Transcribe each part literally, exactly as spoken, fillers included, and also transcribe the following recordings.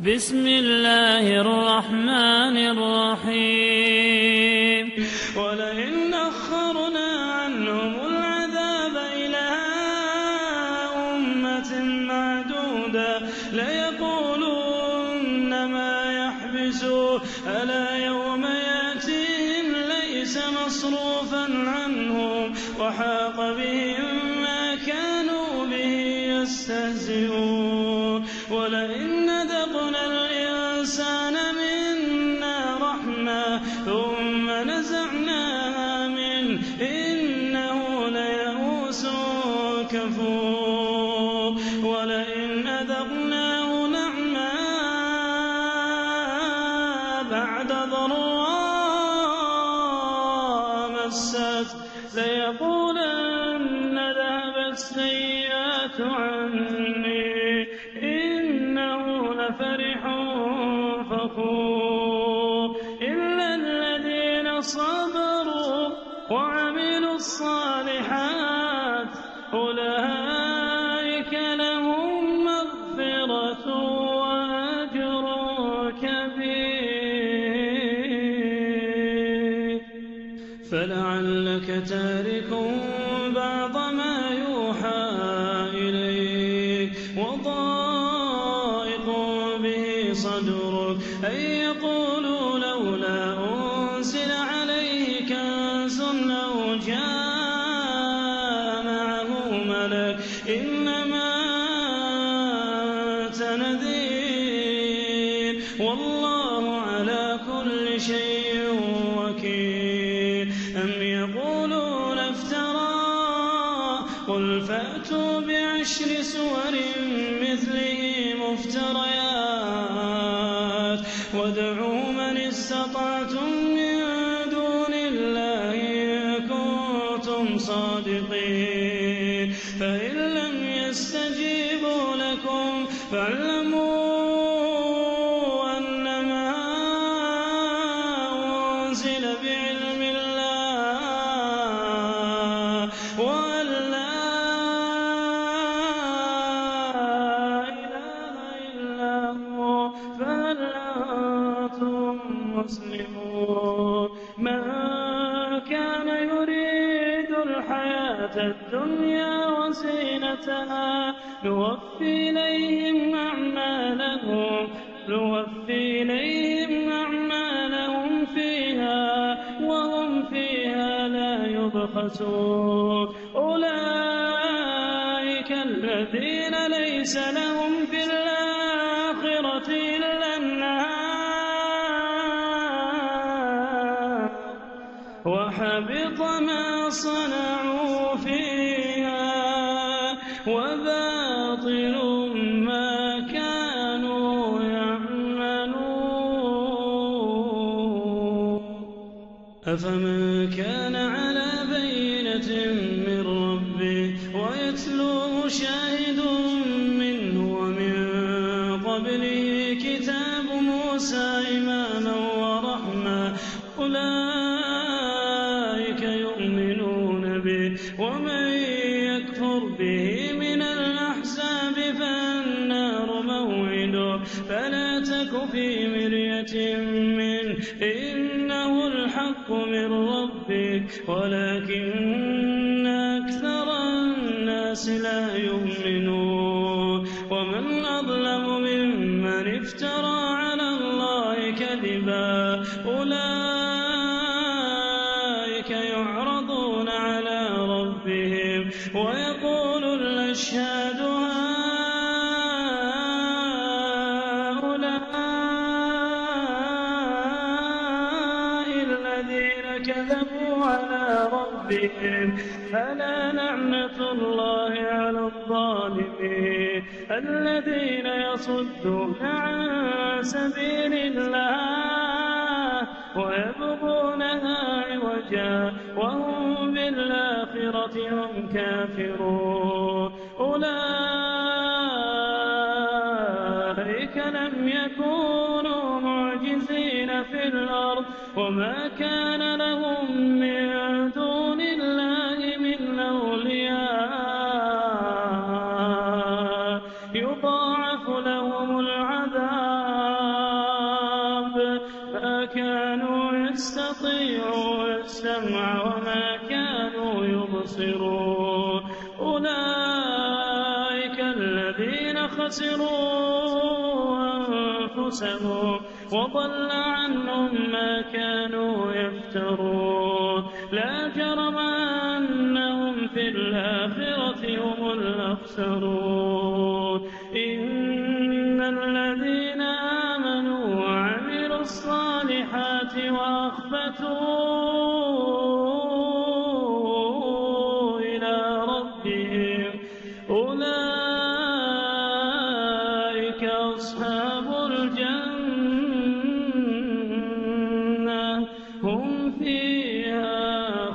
بسم الله الرحمن الرحيم ولئن أخرنا عنهم العذاب إلى أمة معدودة ليقولن ما يحبسه ألا يوم يأتيهم ليس مصروفا عنهم وحاق بهم ما كانوا به يستهزئون ولئن أذقنا الإنسان منا رحمة ثم نزعناها منه إنه ليئوس كفور ولئن أذقناه نعماء بعد ضراء مسته ليقولن ذهبت السيئات عني إنه لفرح فخور إلا الذين صبروا وعملوا الصالحات أولئك لهم مغفرة وأجر كبير فلعلك تارك بعض ما يوحى إليك وضائق به صدرك أن يقولوا لولا أنزل عليه كنز أو جاء معه ملك إنما أنت نذير والله على كل شيء وكيل أم يقولون افترى قل فأتوا بعشر سور مثله مفتريات وادعوا من استطعتم من دون الله إن كنتم صادقين فإن لم يستجيبوا لكم فاعلموا أنما أنزل بعلم الله وأن لا إله إلا هو فهل أنتم مسلمون من كان يريد الحياة الدنيا وزينتها نوفي إليهم أعمالهم نوفي إليهم أعمالهم فيها وهم فيها لا يبخسون أولئك الذين ليس لهم في الآخرة إلا النار وحبط ما صنعوا فيها وباطل ما كانوا يعملون أفمن كان على بينة من ربه ويتلوه شاهد منه ومن قبله كتاب موسى إماما ورحمة أولئك يؤمنون به ومن يكفر به من الأحزاب فالنار موعده فلا تك في مرية منه إنه الحق من ربك ولكن أكثر الناس لا يؤمنون ومن أظلم ممن افترى على الله كذبا أولئك يعرضون على ربهم ويقول الأشهاد هؤلاء الذين كذبوا على ربهم ألا لعنة الله على الظالمين الذين يصدون عن سبيل الله ويبغونها عوجا وهم بالآخرة هم كافرون أولئك لم يكونوا معجزين في الأرض وما كان لهم من دون الله من أولياء يضاعف لهم العذاب كانوا يستطيعون السمع وما كانوا يبصرون أولئك الذين خسروا أنفسهم وضل عنهم ما كانوا يفترون لا جرم أنهم في الآخرة هم الأخسرون إن الذين آمنوا وعملوا الصالحات وأخبتوا إلى ربهم أولئك أصحاب الجنة هم فيها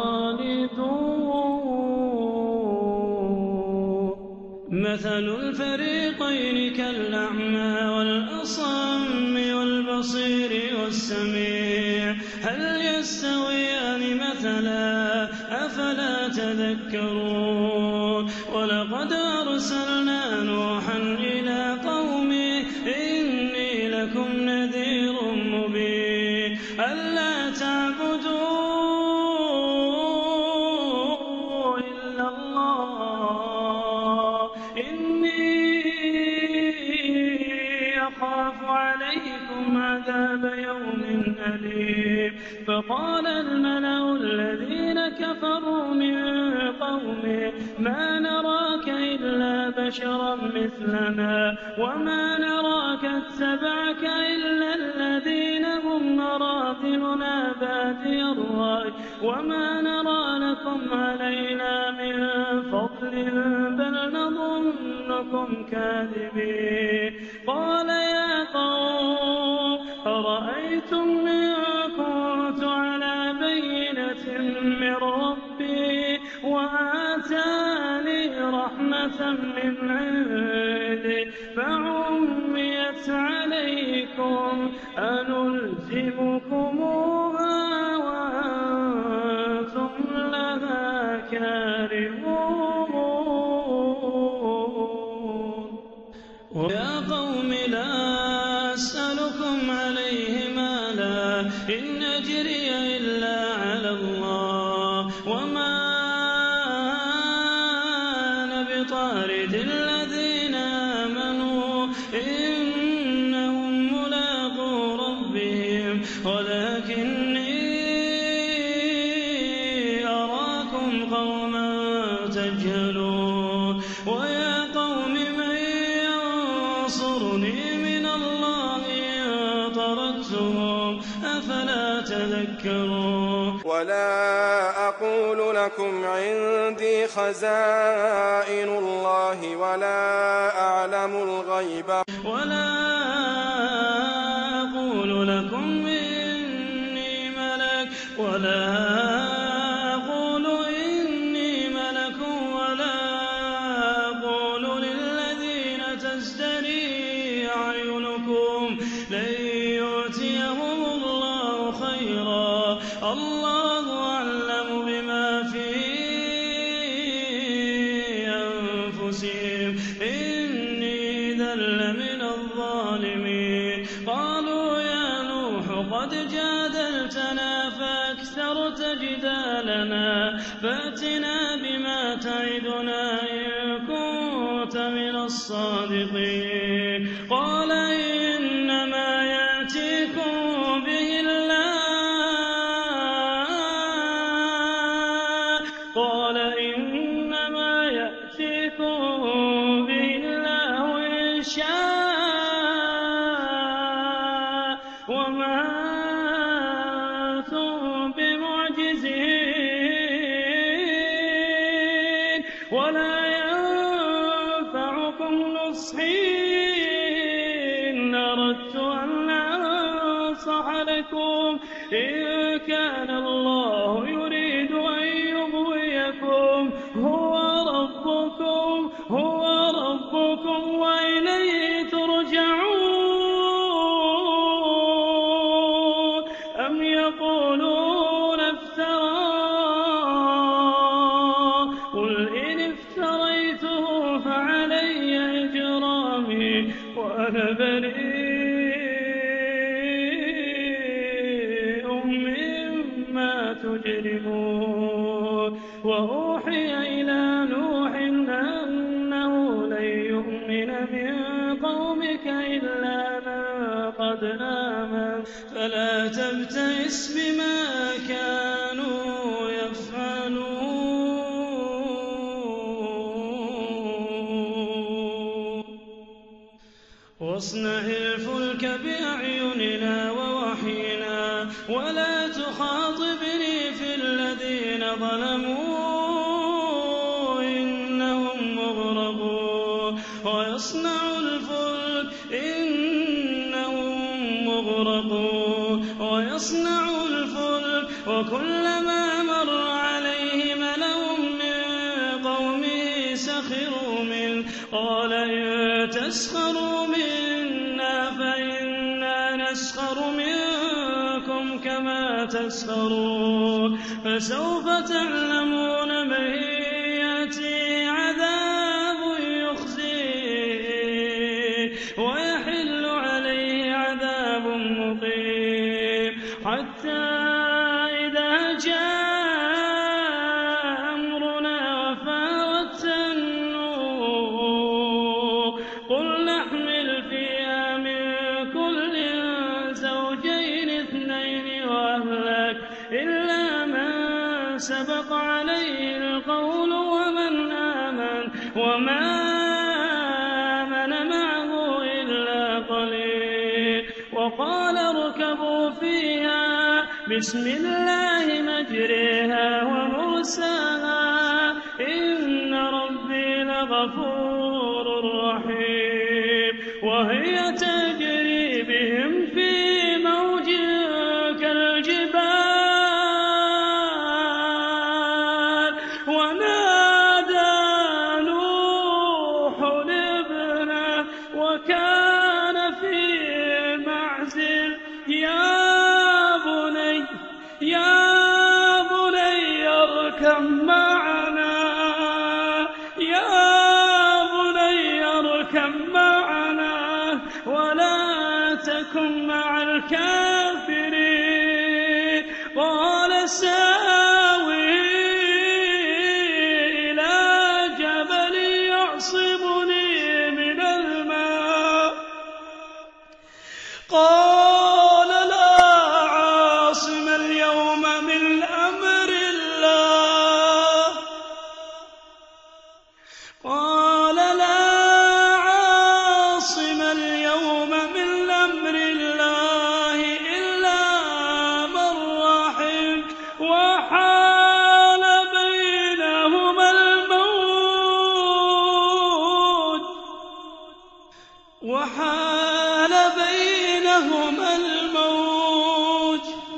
خالدون مثل الفريقين كالأعمى والأصم والبصير والسميع هل يستويان مثلا أفلا تذكرون ولقد أرسلنا نوحا إلى قومه إني لكم نذير مبين ألا تعبدوا إلا الله إني أخاف عليكم عذاب يوم أليم فقال الملأ الذين كفروا من قومه ما نراك إلا بشرا مثلنا وما نراك اتبعك إلا الذين هم أراذلنا بادي الرأي وما نرى لكم علينا من فضل بل نظنكم كاذبين قال يا قوم أرأيتم إن كنت على بينة من ربي وآتاني رحمة من عنده فعميت عليكم أنلزمكموها وأنتم لها كارهون ويا قوم لا أسألكم عليه مالا إن أجري إلا على الله وما أنا بطارد الذين آمنوا إنهم ملاقو ربهم ولكني أراكم قوما تجهلون ويا قوم من ينصرني من الله إن طردتهم أفلا تذكرون ولا أقول لكم عندي خزائن الله ولا أعلم الغيب ولا أقول لكم إني ملك ولا أقول إني ملك ولا أقول للذين تزدري أعينكم لن يؤتيهم الله خيرا الله أعلم بما في أنفسهم إني إذا لمن الظالمين قالوا يا نوح قد جادلتنا فأكثرت جدالنا فأتنا بما تعدنا إن كنت من الصادقين قال إنما يأتيكم به الله قال إنما يأتيكم به الله إن شاء وما أنتم بمعجزين ولا ينفعكم نصحي إن أردت أن أنصح لكم إن كان الله يريد أن يغويكم هو ربكم هو ربكم وإليه ترجعون أم يقولون افتراه قل إن افتريته فعلي إجرامي وأنا بريء تجرمون وأوحي إلى نوح أنه لن يؤمن من قومك إلا من قد آمن فلا تبتئس بما كانوا يفعلون واصنع الفلك بأعيننا ووحينا ولا تخاطبني في الذين ظلموا إنهم مغرقون ويصنع الفلك إنهم مغرقون ويصنع الفلك وكلما مر عليه ملأ من قومه سخروا منه قال إن تسخروا منا فإنا نسخر منكم كما تسخرون فسوف تعلمون من يأتيه عذاب يخزيه ويحل عليه عذاب مقيم حتى إذا جاء أمرنا وفارت النور قل نحمل فيها من كل زوجين اثنين وأهلك إلا من سبق عليه القول ومن آمن وما آمن معه إلا قليل وقال اركبوا فيها بسم الله مجريها ومرساها إن ربي لغفور رحيم وهي تجري بهم في موج كالجبال ونادى نوح ابنه وكان في معزل يا بني يا بني اركب معنا يا بني اركب معنا ولا تكن مع الكافرين قال ساوي إلى جبل يعصمني من الماء قال لا عاصم اليوم من أمر الله قال لا عاصم اليوم من أمر الله إلا من رحم وحال بينهما الموج وحال بينهما الموج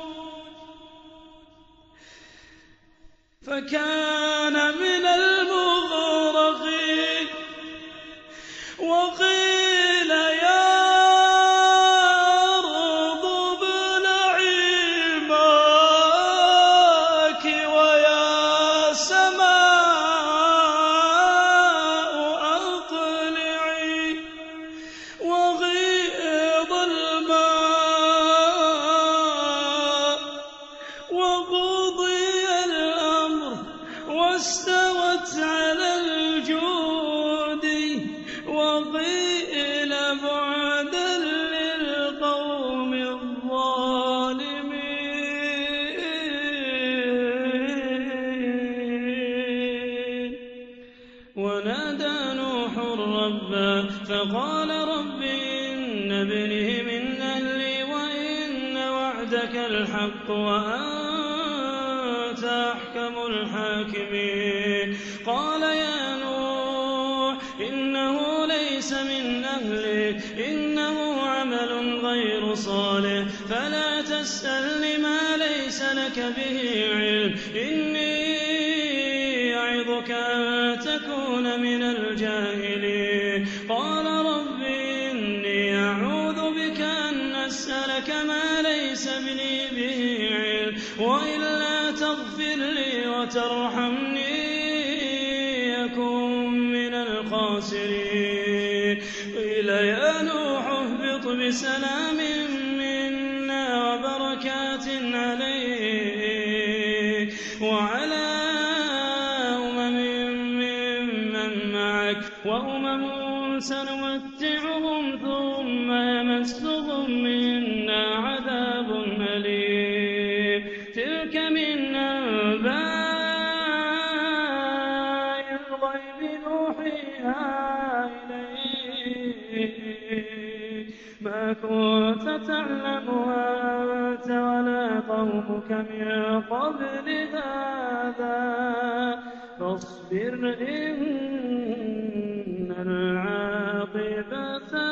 فكان من المغرقين وقيل يا أرض ابلعي ماءك ويا سماء أقلعي وغيض الماء وقضي الأمر واستوت على الجود وقيل بعدا للقوم الظالمين ونادى نوح ربه فقال رب إن ابني من أهلي وإن وعدك الحق وأنت أحكم الحاكمين قال يا نوح إنه ليس من أهلك إنه عمل غير صالح فلا تسألني ما ليس لك به علم إني أعظك أن تكون من الجاهلين قال رب إني أعوذ بك أن أسألك ما ليس لي به علم وإلا تغفر لي وترحمني أكن من الخاسرين قيل يا نوح اهبط بسلام منا وبركات عليك وعلى أمم ممن معك وأمم سنمتعهم ثم يمسهم منا عذاب أليم تلك من أنباء الغيب نوحيها إليك ما كنت تعلمها أنت ولا قومك من قبل هذا فاصبر إن العاقبة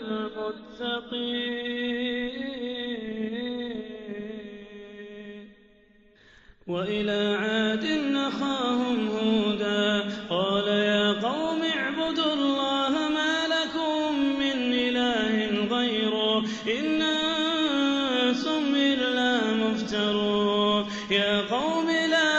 للمتقين وإلى عاد أخاهم هودا قال يا قوم اعبدوا الله ما لكم من إله غيره إن أنتم إلا مفترون يا قوم لا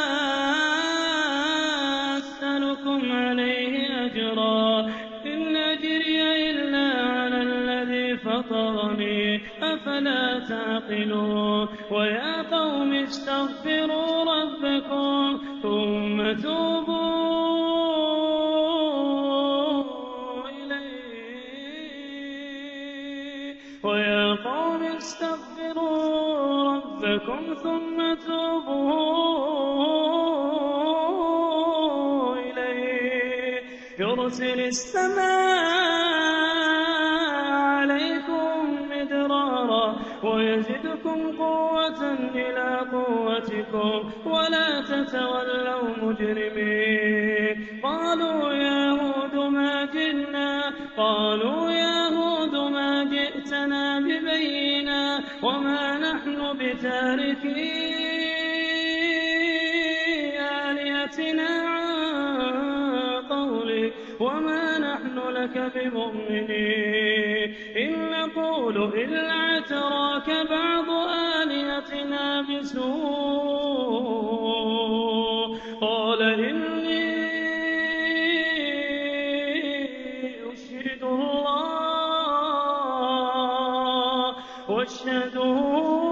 أسألكم عليه أجرا إن أجري إلا على الذي فطرني أفلا تعقلون ويا قوم استغفروا ربكم ثم توبوا إليه ويا قوم استغفروا ربكم ثم توبوا إليه يرسل السماء عليكم مدرارا ويزدكم قوة إلى قوتكم ولا تتولوا مجرمين قالوا يا هود ما جئنا قالوا يا هود ما جئتنا ببينا وما نحن بتاركي آلهتنا عن قولك وما نحن لك بمؤمنين إن نقول إلا اعتراك بعض آلهتنا بسوء قال إني أشهد الله واشهدوا